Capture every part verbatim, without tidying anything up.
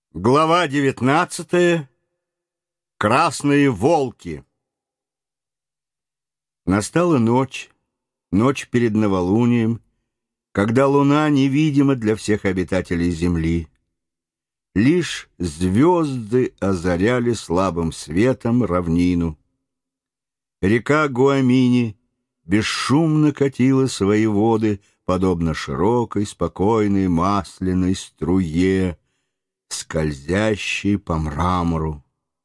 Глава девятнадцатая. Красные волки. Настала ночь, ночь перед новолунием, когда луна невидима для всех обитателей земли. Лишь звезды озаряли слабым светом равнину. Река Гуамини бесшумно катила свои воды, подобно широкой, спокойной, масляной струе, скользящей по мрамору.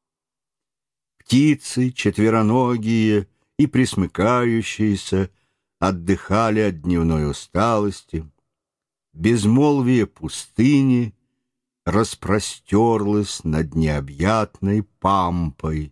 Птицы, четвероногие и пресмыкающиеся, отдыхали от дневной усталости. Безмолвие пустыни распростерлось над необъятной пампой.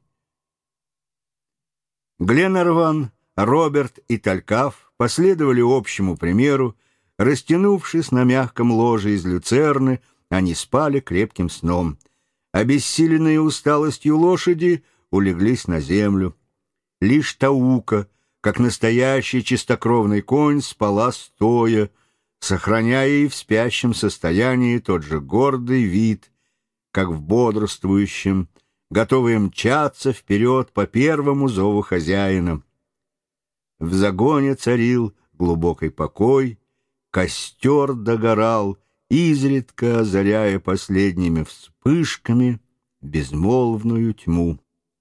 Гленарван, Роберт и Талькав последовали общему примеру. Растянувшись на мягком ложе из люцерны, они спали крепким сном. Обессиленные усталостью лошади улеглись на землю. Лишь Таука, как настоящий чистокровный конь, спала стоя, сохраняя и в спящем состоянии тот же гордый вид, как в бодрствующем, готовые мчаться вперед по первому зову хозяина. В загоне царил глубокий покой, костер догорал, изредка озаряя последними вспышками безмолвную тьму.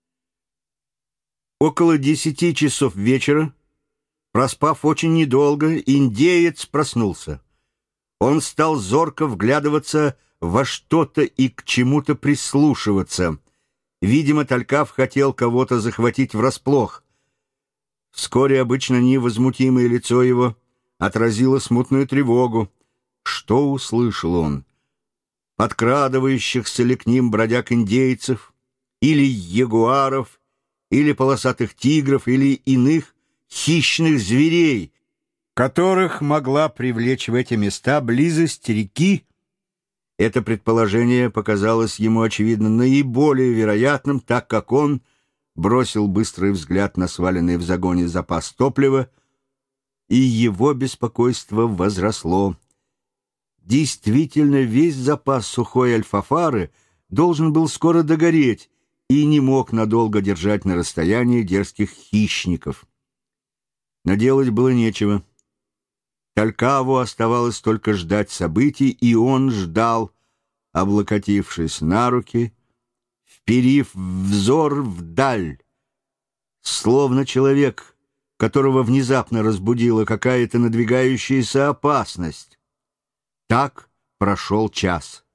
Около десяти часов вечера, проспав очень недолго, индеец проснулся. Он стал зорко вглядываться во что-то и к чему-то прислушиваться. Видимо, Талькав хотел кого-то захватить врасплох. Вскоре обычно невозмутимое лицо его отразило смутную тревогу. Что услышал он? Подкрадывающихся ли к ним бродяг-индейцев, или ягуаров, или полосатых тигров, или иных хищных зверей, которых могла привлечь в эти места близость реки? Это предположение показалось ему, очевидно, наиболее вероятным, так как он бросил быстрый взгляд на сваленный в загоне запас топлива, и его беспокойство возросло. Действительно, весь запас сухой альфафары должен был скоро догореть и не мог надолго держать на расстоянии дерзких хищников. Но делать было нечего. Талькаву оставалось только ждать событий, и он ждал, облокотившись на руки, вперив взор вдаль, словно человек, которого внезапно разбудила какая-то надвигающаяся опасность. Так прошел час.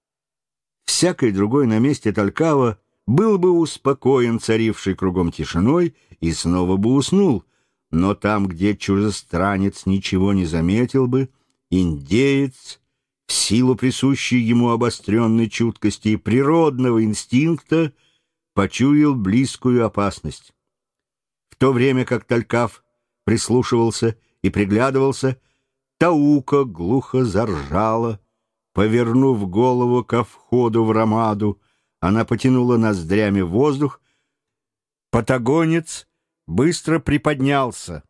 Всякий другой на месте Талькава был бы успокоен царившей кругом тишиной и снова бы уснул, но там, где чужестранец ничего не заметил бы, индеец, в силу присущей ему обостренной чуткости и природного инстинкта, почуял близкую опасность. В то время как Талькав прислушивался и приглядывался, Таука глухо заржала. Повернув голову ко входу в ромаду, она потянула ноздрями воздух. Патагонец быстро приподнялся.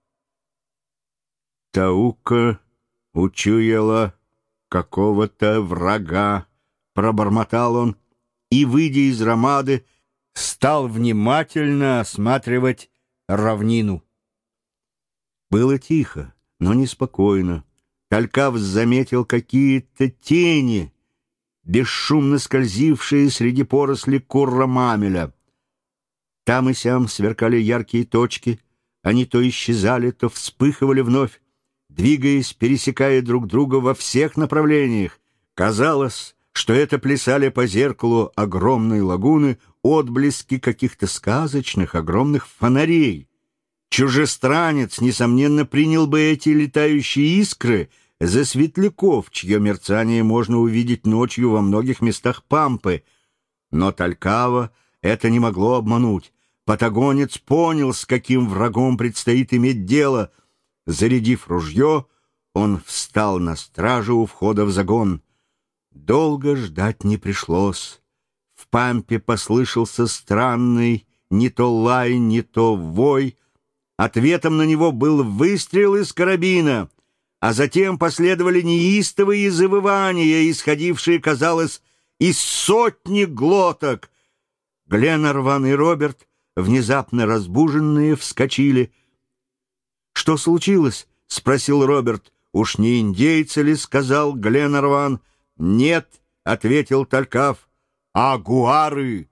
Таука учуяла какого-то врага, пробормотал он, и, выйдя из ромады, стал внимательно осматривать равнину. Было тихо, но неспокойно. Талькав заметил какие-то тени, бесшумно скользившие среди поросли курра-мамеля. Там и сям сверкали яркие точки, они то исчезали, то вспыхивали вновь, двигаясь, пересекая друг друга во всех направлениях. Казалось, что это плясали по зеркалу огромной лагуны отблески каких-то сказочных огромных фонарей. Чужестранец, несомненно, принял бы эти летающие искры за светляков, чье мерцание можно увидеть ночью во многих местах пампы. Но Талькава это не могло обмануть. Патагонец понял, с каким врагом предстоит иметь дело. Зарядив ружье, он встал на стражу у входа в загон. Долго ждать не пришлось. В пампе послышался странный не то лай, не то вой. Ответом на него был выстрел из карабина, а затем последовали неистовые завывания, исходившие, казалось, из сотни глоток. Гленарван и Роберт, внезапно разбуженные, вскочили. «Что случилось?» — спросил Роберт. «Уж не индейцы ли?» — сказал Гленарван. «Нет», — ответил Талькав, — «агуары».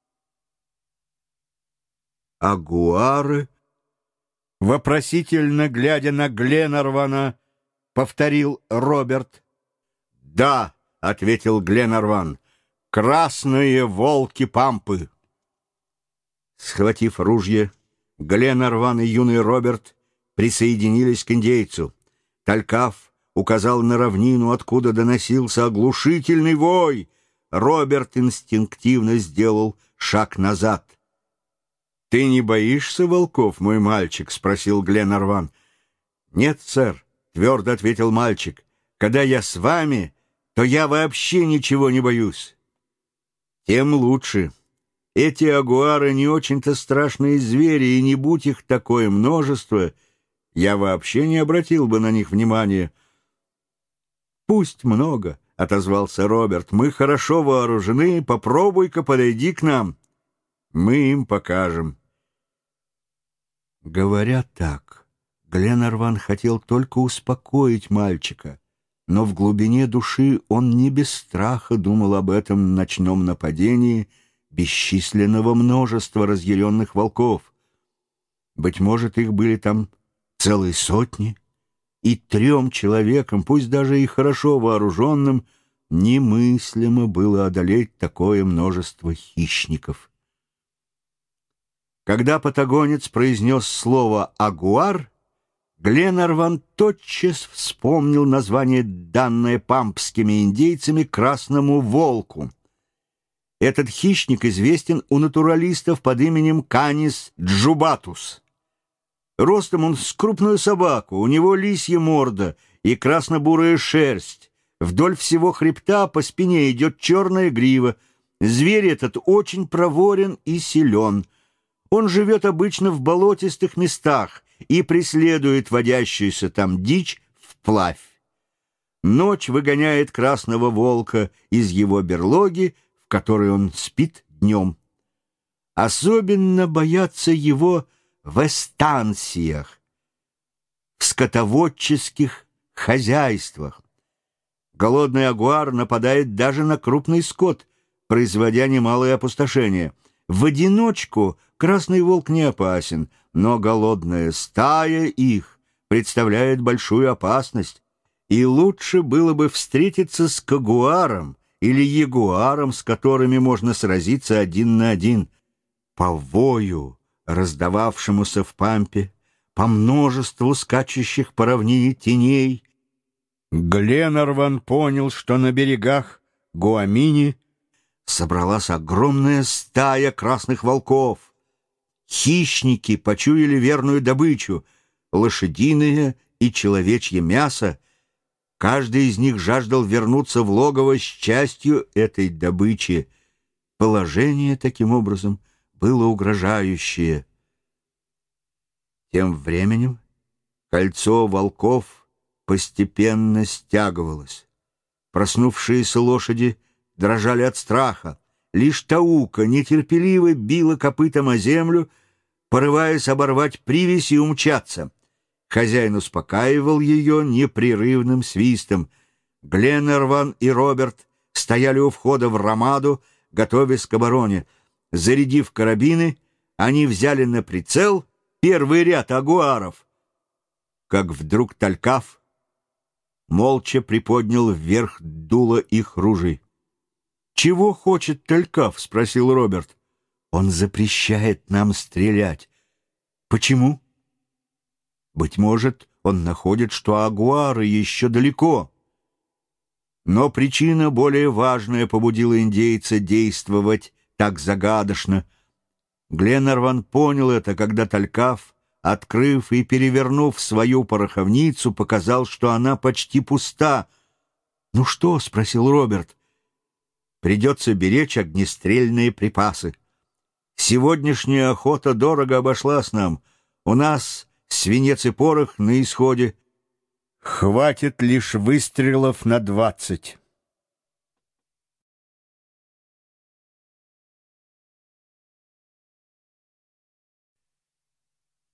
«Агуары?» — вопросительно глядя на Гленарвана, повторил Роберт. «Да», — ответил Гленарван, — «красные волки Пампы». Схватив ружья, Гленарван и юный Роберт присоединились к индейцу. Талькав указал на равнину, откуда доносился оглушительный вой. Роберт инстинктивно сделал шаг назад. «Ты не боишься волков, мой мальчик?» — спросил Гленарван. «Нет, сэр», — твердо ответил мальчик. «Когда я с вами, то я вообще ничего не боюсь». «Тем лучше. Эти агуары не очень-то страшные звери, и не будь их такое множество, я вообще не обратил бы на них внимания». «Пусть много», — отозвался Роберт. «Мы хорошо вооружены, попробуй-ка подойди к нам. Мы им покажем». Говоря так, Гленарван хотел только успокоить мальчика, но в глубине души он не без страха думал об этом ночном нападении бесчисленного множества разъяренных волков. Быть может, их были там целые сотни, и трем человекам, пусть даже и хорошо вооруженным, немыслимо было одолеть такое множество хищников. Когда патагонец произнес слово «агуар», Гленарван тотчас вспомнил название, данное пампскими индейцами красному волку. Этот хищник известен у натуралистов под именем Канис джубатус. Ростом он с крупную собаку, у него лисья морда и красно-бурая шерсть. Вдоль всего хребта по спине идет черная грива. Зверь этот очень проворен и силен. Он живет обычно в болотистых местах и преследует водящуюся там дичь вплавь. Ночь выгоняет красного волка из его берлоги, в которой он спит днем. Особенно боятся его в эстанциях, в скотоводческих хозяйствах. Голодный агуар нападает даже на крупный скот, производя немалое опустошение. В одиночку красный волк не опасен, но голодная стая их представляет большую опасность, и лучше было бы встретиться с кагуаром или ягуаром, с которыми можно сразиться один на один. По вою, раздававшемуся в Пампе, по множеству скачущих по равнине теней, Гленарван понял, что на берегах Гуамини собралась огромная стая красных волков. Хищники почуяли верную добычу — лошадиное и человечье мясо. Каждый из них жаждал вернуться в логово с частью этой добычи. Положение, таким образом, было угрожающее. Тем временем кольцо волков постепенно стягивалось. Проснувшиеся лошади дрожали от страха. Лишь Таука нетерпеливо била копытом о землю, порываясь оборвать привязь и умчаться. Хозяин успокаивал ее непрерывным свистом. Гленарван и Роберт стояли у входа в ромаду, готовясь к обороне. Зарядив карабины, они взяли на прицел первый ряд агуаров. Как вдруг Талькав молча приподнял вверх дуло их ружей. «Чего хочет Талькав?» — спросил Роберт. «Он запрещает нам стрелять». «Почему?» «Быть может, он находит, что агуары еще далеко». Но причина более важная побудила индейца действовать так загадочно. Гленарван понял это, когда Талькав, открыв и перевернув свою пороховницу, показал, что она почти пуста. «Ну что?» — спросил Роберт. «Придется беречь огнестрельные припасы. Сегодняшняя охота дорого обошлась нам. У нас свинец и порох на исходе. Хватит лишь выстрелов на двадцать».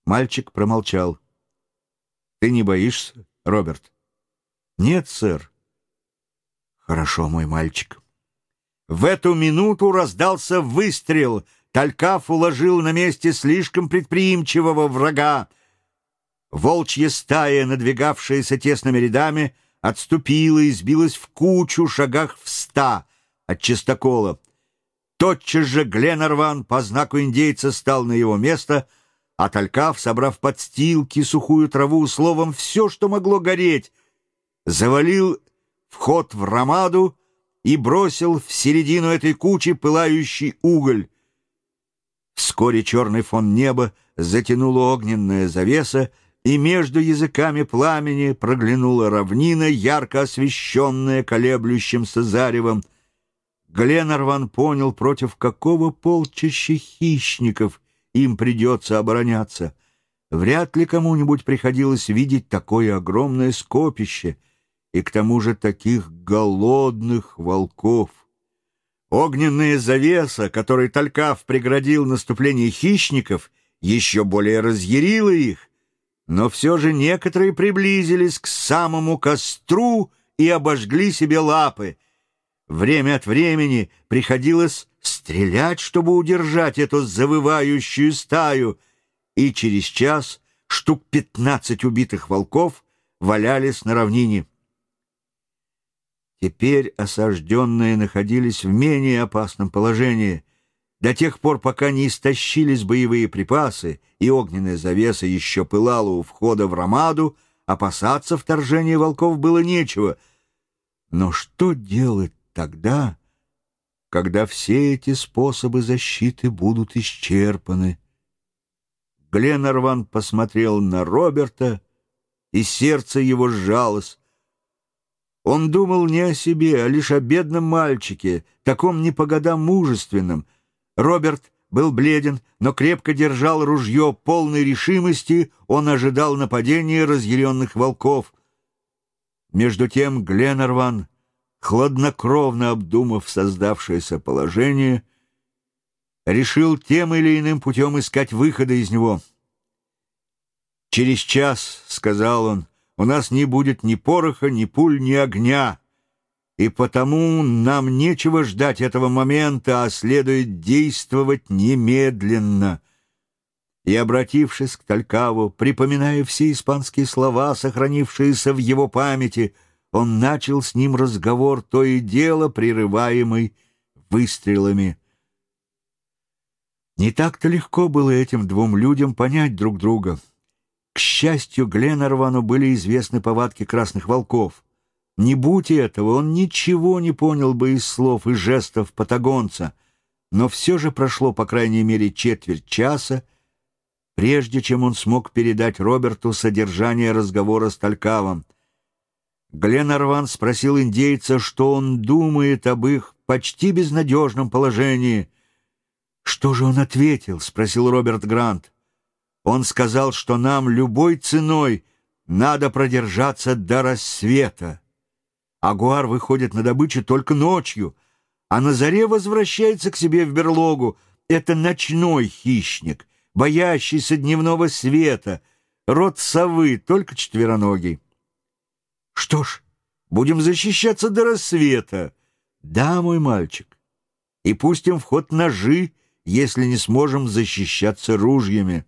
Мальчик промолчал. «Ты не боишься, Роберт?» «Нет, сэр». «Хорошо, мой мальчик». В эту минуту раздался выстрел. Талькав уложил на месте слишком предприимчивого врага. Волчья стая, надвигавшаяся тесными рядами, отступила и сбилась в кучу шагах в ста от чистокола. Тотчас же Гленарван по знаку индейца стал на его место, а Талькав, собрав подстилки, сухую траву, словом, все, что могло гореть, завалил вход в ромаду и бросил в середину этой кучи пылающий уголь. Вскоре черный фон неба затянула огненная завеса, и между языками пламени проглянула равнина, ярко освещенная колеблющимся заревом. Гленарван понял, против какого полчища хищников им придется обороняться. Вряд ли кому-нибудь приходилось видеть такое огромное скопище, и к тому же таких голодных волков. Огненная завеса, которой Талькав преградил наступление хищников, еще более разъярила их, но все же некоторые приблизились к самому костру и обожгли себе лапы. Время от времени приходилось стрелять, чтобы удержать эту завывающую стаю, и через час штук пятнадцать убитых волков валялись на равнине. Теперь осажденные находились в менее опасном положении. До тех пор, пока не истощились боевые припасы и огненная завеса еще пылала у входа в ромаду, опасаться вторжения волков было нечего. Но что делать тогда, когда все эти способы защиты будут исчерпаны? Гленарван посмотрел на Роберта, и сердце его сжалось. Он думал не о себе, а лишь о бедном мальчике, таком не по годам мужественном. Роберт был бледен, но крепко держал ружье. Полной решимости он ожидал нападения разъяренных волков. Между тем Гленарван, хладнокровно обдумав создавшееся положение, решил тем или иным путем искать выхода из него. «Через час, — сказал он, — у нас не будет ни пороха, ни пуль, ни огня, и потому нам нечего ждать этого момента, а следует действовать немедленно». И, обратившись к Талькаву, припоминая все испанские слова, сохранившиеся в его памяти, он начал с ним разговор, то и дело прерываемый выстрелами. Не так-то легко было этим двум людям понять друг друга. К счастью, Гленарвану были известны повадки красных волков. Не будь этого, он ничего не понял бы из слов и жестов патагонца, но все же прошло по крайней мере четверть часа, прежде чем он смог передать Роберту содержание разговора с Талькавом. Гленарван спросил индейца, что он думает об их почти безнадежном положении. «Что же он ответил?» — спросил Роберт Грант. «Он сказал, что нам любой ценой надо продержаться до рассвета. Агуар выходит на добычу только ночью, а на заре возвращается к себе в берлогу. Это ночной хищник, боящийся дневного света, род совы, только четвероногий». «Что ж, будем защищаться до рассвета». «Да, мой мальчик, и пустим в ход ножи, если не сможем защищаться ружьями».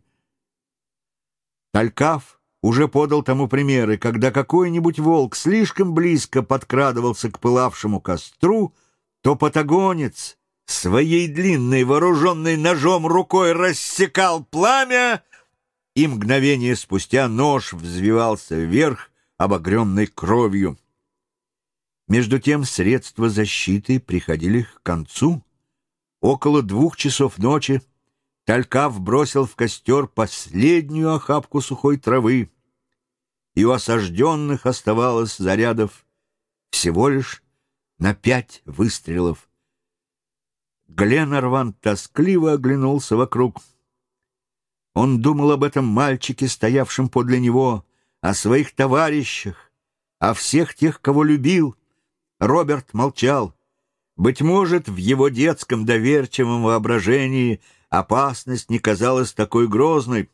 Талькав уже подал тому примеры, когда какой-нибудь волк слишком близко подкрадывался к пылавшему костру, то патагонец своей длинной, вооруженной ножом рукой рассекал пламя, и мгновение спустя нож взвивался вверх, обогренный кровью. Между тем средства защиты приходили к концу. Около двух часов ночи Талькав бросил в костер последнюю охапку сухой травы, и у осажденных оставалось зарядов всего лишь на пять выстрелов. Гленарван тоскливо оглянулся вокруг. Он думал об этом мальчике, стоявшем подле него, о своих товарищах, о всех тех, кого любил. Роберт молчал. Быть может, в его детском доверчивом воображении опасность не казалась такой грозной.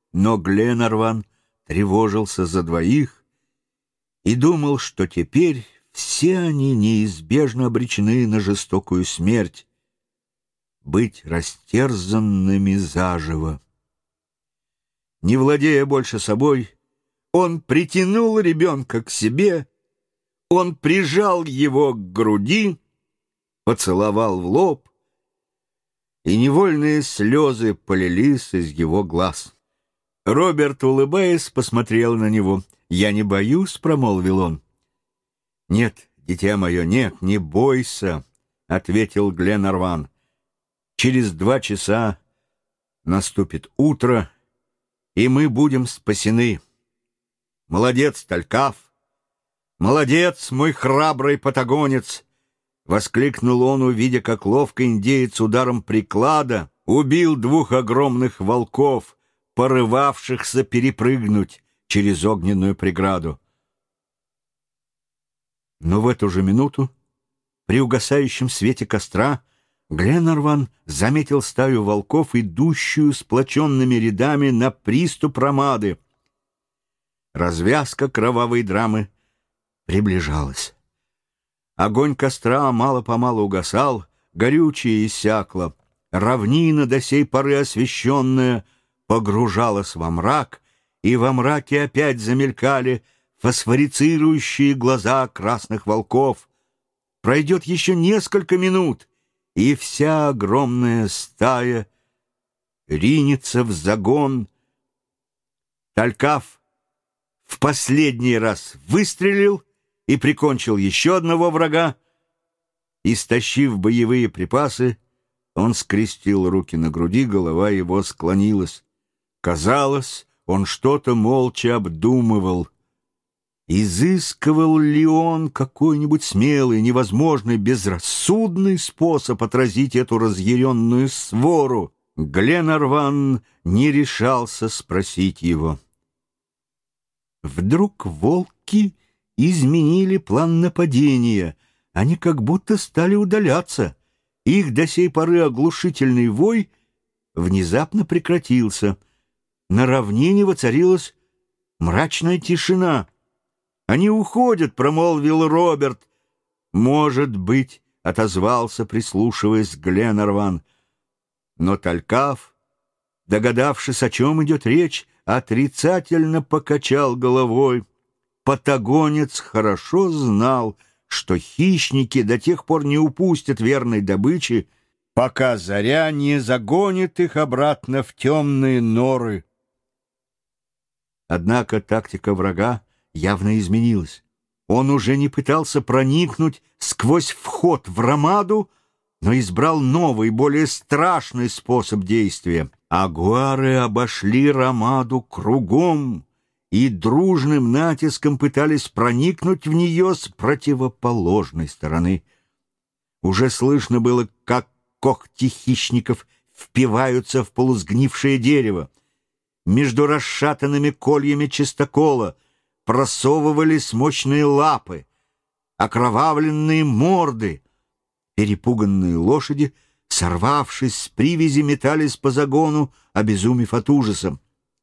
но Гленарван тревожился за двоих и думал, что теперь все они неизбежно обречены на жестокую смерть, быть растерзанными заживо. Не владея больше собой, он притянул ребенка к себе, он прижал его к груди, поцеловал в лоб, и невольные слезы полились из его глаз. Роберт, улыбаясь, посмотрел на него. «Я не боюсь», — промолвил он. «Нет, дитя мое, нет, не бойся», — ответил Гленарван. «Через два часа наступит утро, и мы будем спасены. Молодец, Талькав! Молодец, мой храбрый патагонец!» — воскликнул он, увидя, как ловко индеец ударом приклада убил двух огромных волков, порывавшихся перепрыгнуть через огненную преграду. Но в эту же минуту, при угасающем свете костра, Гленарван заметил стаю волков, идущую сплоченными рядами на приступ Ромады. Развязка кровавой драмы приближалась. Огонь костра мало-помалу угасал, горючее иссякло. Равнина, до сей поры освещенная, погружалась во мрак, и во мраке опять замелькали фосфорицирующие глаза красных волков. Пройдет еще несколько минут, и вся огромная стая ринется в загон. Талькав в последний раз выстрелил и прикончил еще одного врага. Истощив боевые припасы, он скрестил руки на груди, голова его склонилась. Казалось, он что-то молча обдумывал. Изыскивал ли он какой-нибудь смелый, невозможный, безрассудный способ отразить эту разъяренную свору? Гленарван не решался спросить его. Вдруг волки изменили план нападения. Они как будто стали удаляться. Их до сей поры оглушительный вой внезапно прекратился. На равнине воцарилась мрачная тишина. «Они уходят», — промолвил Роберт. «Может быть», — отозвался, прислушиваясь Гленарван. Но Талькав, догадавшись, о чем идет речь, отрицательно покачал головой. Патагонец хорошо знал, что хищники до тех пор не упустят верной добычи, пока заря не загонит их обратно в темные норы. Однако тактика врага явно изменилась. Он уже не пытался проникнуть сквозь вход в Ромаду, но избрал новый, более страшный способ действия. Агуары обошли Ромаду кругом и дружным натиском пытались проникнуть в нее с противоположной стороны. Уже слышно было, как когти хищников впиваются в полусгнившее дерево. Между расшатанными кольями чистокола просовывались мощные лапы, окровавленные морды. Перепуганные лошади, сорвавшись с привязи, метались по загону, обезумев от ужаса.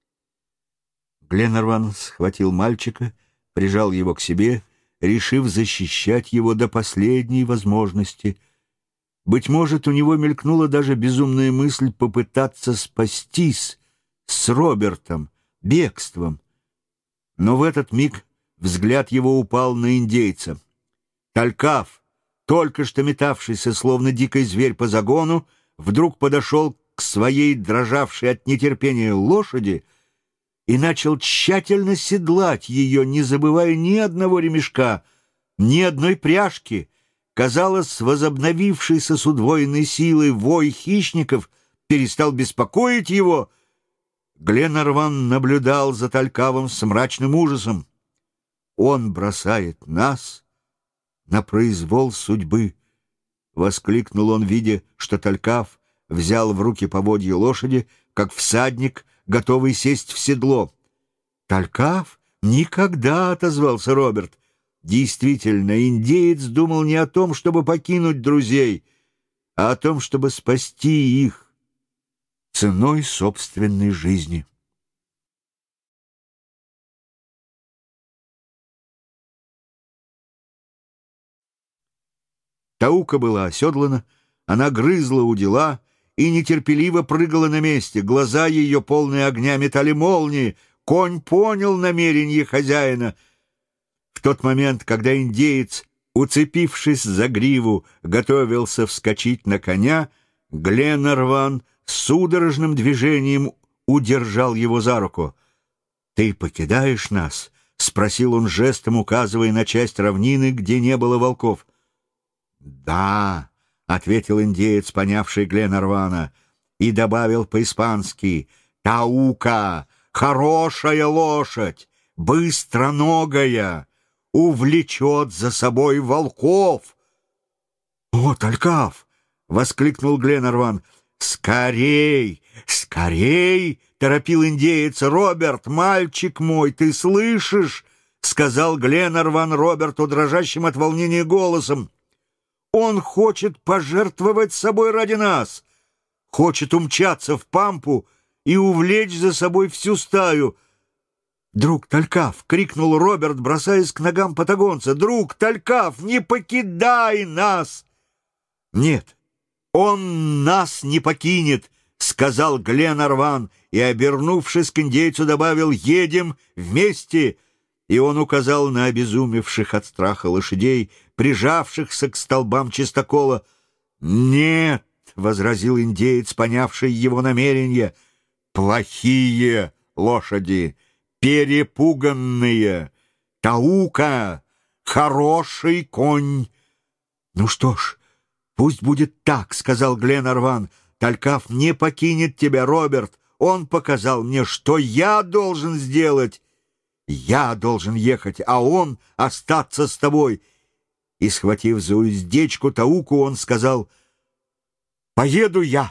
Гленарван схватил мальчика, прижал его к себе, решив защищать его до последней возможности. Быть может, у него мелькнула даже безумная мысль попытаться спастись с Робертом бегством. Но в этот миг взгляд его упал на индейца. Талькав, только что метавшийся, словно дикий зверь по загону, вдруг подошел к своей дрожавшей от нетерпения лошади и начал тщательно седлать ее, не забывая ни одного ремешка, ни одной пряжки. Казалось, возобновившийся с удвоенной силой вой хищников перестал беспокоить его. Гленарван наблюдал за Талькавом с мрачным ужасом. «Он бросает нас на произвол судьбы», — воскликнул он, видя, что Талькав взял в руки поводья лошади, как всадник, готовый сесть в седло. «Талькав? Никогда!» — отозвался Роберт. Действительно, индеец думал не о том, чтобы покинуть друзей, а о том, чтобы спасти их ценой собственной жизни. Таука была оседлана, она грызла удила и нетерпеливо прыгала на месте. Глаза ее, полные огня, метали молнии. Конь понял намерение хозяина. В тот момент, когда индеец, уцепившись за гриву, готовился вскочить на коня, Гленарван судорожным движением удержал его за руку. «Ты покидаешь нас?» — спросил он жестом, указывая на часть равнины, где не было волков. «Да», — ответил индеец, понявший Гленарвана, и добавил по-испански: «Таука, хорошая лошадь, быстроногая, увлечет за собой волков». «О, Талькав!» — воскликнул Гленарван. «Скорей, скорей!» — торопил индеец. «Роберт, мальчик мой, ты слышишь?» — сказал Гленарван Роберту дрожащим от волнения голосом. «Он хочет пожертвовать собой ради нас, хочет умчаться в пампу и увлечь за собой всю стаю». «Друг Талькав!» — крикнул Роберт, бросаясь к ногам патагонца. «Друг Талькав, не покидай нас!» «Нет, он нас не покинет!» — сказал Гленарван и, обернувшись к индейцу, добавил: «Едем вместе!» И он указал на обезумевших от страха лошадей, прижавшихся к столбам чистокола. «Нет!» — возразил индеец, понявший его намерение. «Плохие лошади, перепуганные. Таука — хороший конь». «Ну что ж, пусть будет так», — сказал Гленарван. «Талькав не покинет тебя, Роберт. Он показал мне, что я должен сделать. Я должен ехать, а он остаться с тобой». И, схватив за уздечку Тауку, он сказал: «Поеду я».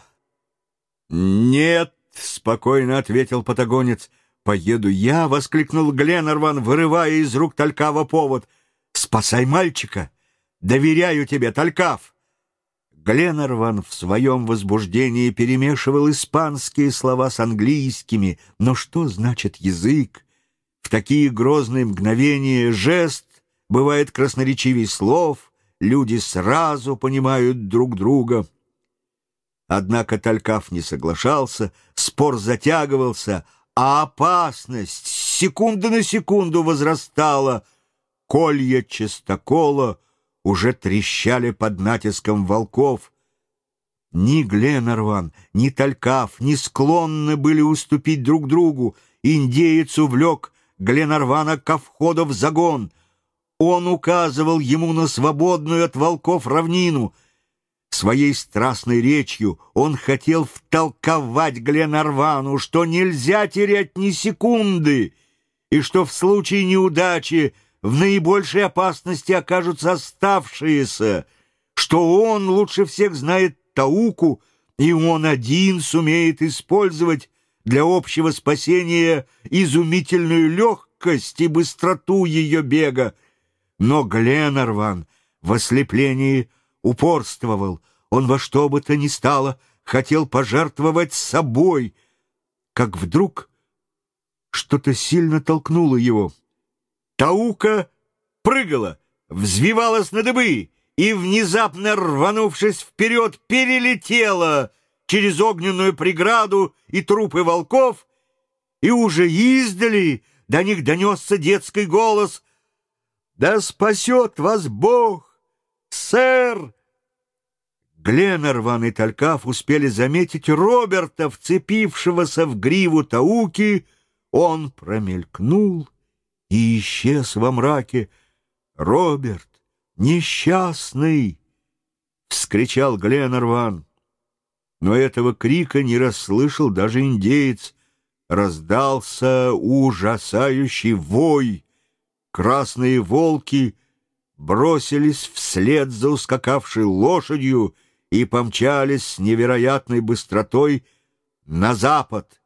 «Нет», — спокойно ответил патагонец. «Поеду я», — воскликнул Гленарван, вырывая из рук Талькава повод. «Спасай мальчика! Доверяю тебе, Талькав!» Гленарван в своем возбуждении перемешивал испанские слова с английскими. Но что значит язык? В такие грозные мгновения жест бывает красноречивей слов, люди сразу понимают друг друга. Однако Талькав не соглашался, спор затягивался, а опасность с секунды на секунду возрастала. Колья чистокола уже трещали под натиском волков. Ни Гленарван, ни Талькав не склонны были уступить друг другу. Индеец увлек Гленарвана ко входу в загон. Он указывал ему на свободную от волков равнину. Своей страстной речью он хотел втолковать Гленарвану, что нельзя терять ни секунды, и что в случае неудачи в наибольшей опасности окажутся оставшиеся, что он лучше всех знает Тауку, и он один сумеет использовать для общего спасения изумительную легкость и быстроту ее бега. Но Гленарван в ослеплении упорствовал. Он во что бы то ни стало хотел пожертвовать собой, как вдруг что-то сильно толкнуло его. Таука прыгала, взвивалась на дыбы и, внезапно рванувшись вперед, перелетела через огненную преграду и трупы волков, и уже издали до них донесся детский голос: «Да спасет вас Бог, сэр!» Гленарван и Талькав успели заметить Роберта, вцепившегося в гриву Тауки. Он промелькнул и исчез во мраке. «Роберт, несчастный!» — вскричал Гленарван. Но этого крика не расслышал даже индеец. Раздался ужасающий вой. Красные волки бросились вслед за ускакавшей лошадью и помчались с невероятной быстротой на запад.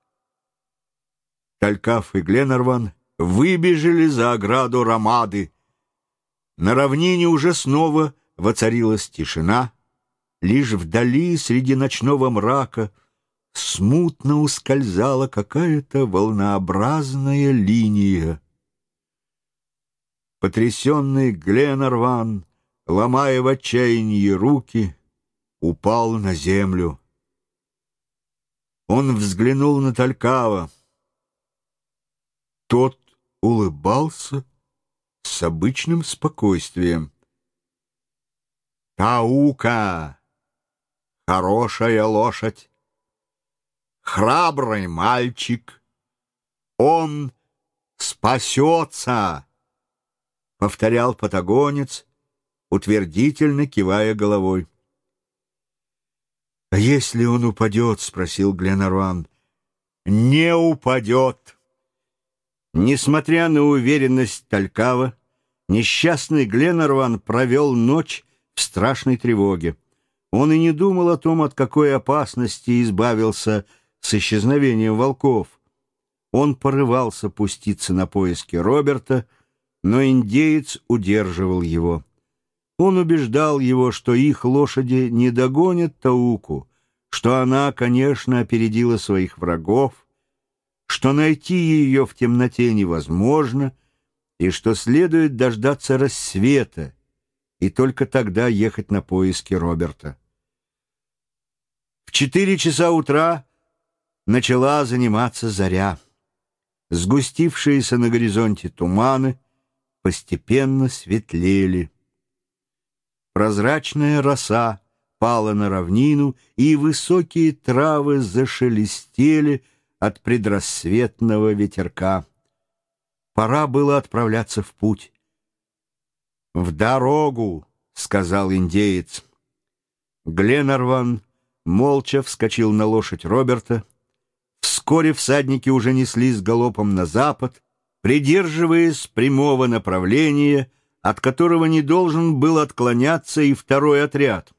Талькав и Гленарван выбежали за ограду Рамады. На равнине уже снова воцарилась тишина. Лишь вдали, среди ночного мрака, смутно ускользала какая-то волнообразная линия. Потрясенный Гленарван ломая в отчаянии руки, упал на землю. Он взглянул на Талькава. Тот улыбался с обычным спокойствием. «Таука! Хорошая лошадь! Храбрый мальчик! Он спасется!» — повторял патагонец, утвердительно кивая головой. «А если он упадет?» — спросил Гленарван. «Не упадет!» Несмотря на уверенность Талькава, несчастный Гленарван провел ночь в страшной тревоге. Он и не думал о том, от какой опасности избавился с исчезновением волков. Он порывался пуститься на поиски Роберта, но индеец удерживал его. Он убеждал его, что их лошади не догонят Тауку, что она, конечно, опередила своих врагов, что найти ее в темноте невозможно, и что следует дождаться рассвета и только тогда ехать на поиски Роберта. В четыре часа утра начала заниматься заря. Сгустившиеся на горизонте туманы постепенно светлели. Прозрачная роса пала на равнину, и высокие травы зашелестели от предрассветного ветерка. Пора было отправляться в путь. «В дорогу!» — сказал индеец. Гленарван молча вскочил на лошадь Роберта. Вскоре всадники уже неслись галопом на запад, придерживаясь прямого направления, от которого не должен был отклоняться и второй отряд.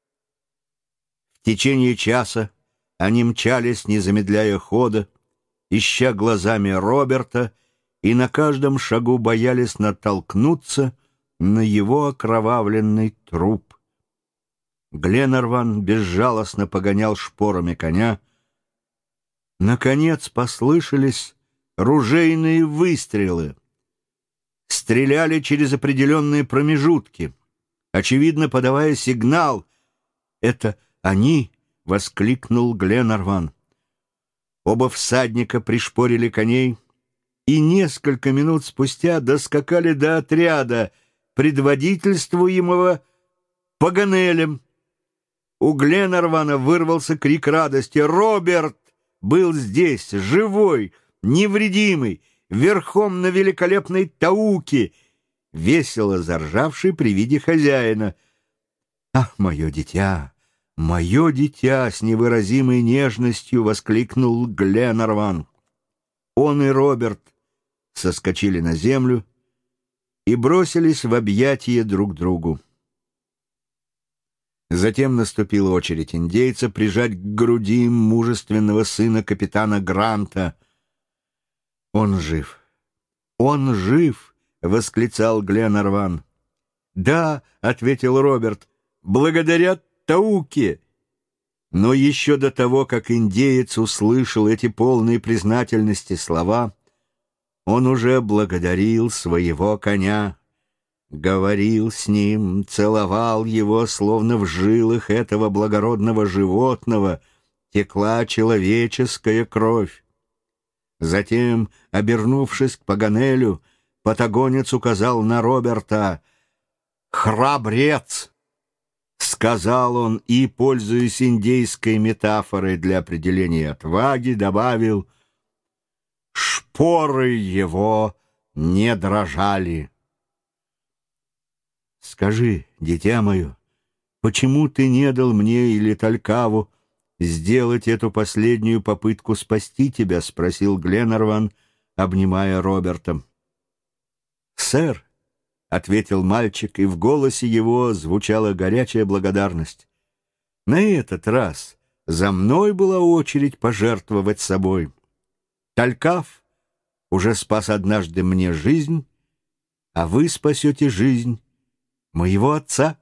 В течение часа они мчались, не замедляя хода, ища глазами Роберта, и на каждом шагу боялись натолкнуться на его окровавленный труп. Гленарван безжалостно погонял шпорами коня. Наконец послышались ружейные выстрелы. Стреляли через определенные промежутки, очевидно, подавая сигнал. «Это они!» — воскликнул Гленарван. Оба всадника пришпорили коней и несколько минут спустя доскакали до отряда, предводительствуемого Паганелем. У Гленарвана вырвался крик радости. Роберт был здесь, живой, невредимый, верхом на великолепной Тауке, весело заржавший при виде хозяина. «Ах, мое дитя! Мое дитя!» — с невыразимой нежностью воскликнул Гленарван. Он и Роберт соскочили на землю и бросились в объятия друг другу. Затем наступила очередь индейца прижать к груди мужественного сына капитана Гранта. «Он жив! Он жив!» — восклицал Гленарван. «Да», — ответил Роберт, — «благодаря Тауке». Но еще до того, как индеец услышал эти полные признательности слова, он уже благодарил своего коня, говорил с ним, целовал его, словно в жилах этого благородного животного текла человеческая кровь. Затем, обернувшись к Паганелю, патагонец указал на Роберта. «Храбрец!» — сказал он и, пользуясь индейской метафорой для определения отваги, добавил: «Шпоры его не дрожали». «Скажи, дитя мое, почему ты не дал мне или Талькаву сделать эту последнюю попытку спасти тебя?» — спросил Гленарван, обнимая Роберта. «Сэр», — ответил мальчик, и в голосе его звучала горячая благодарность, — «на этот раз за мной была очередь пожертвовать собой. Талькав уже спас однажды мне жизнь, а вы спасете жизнь моего отца».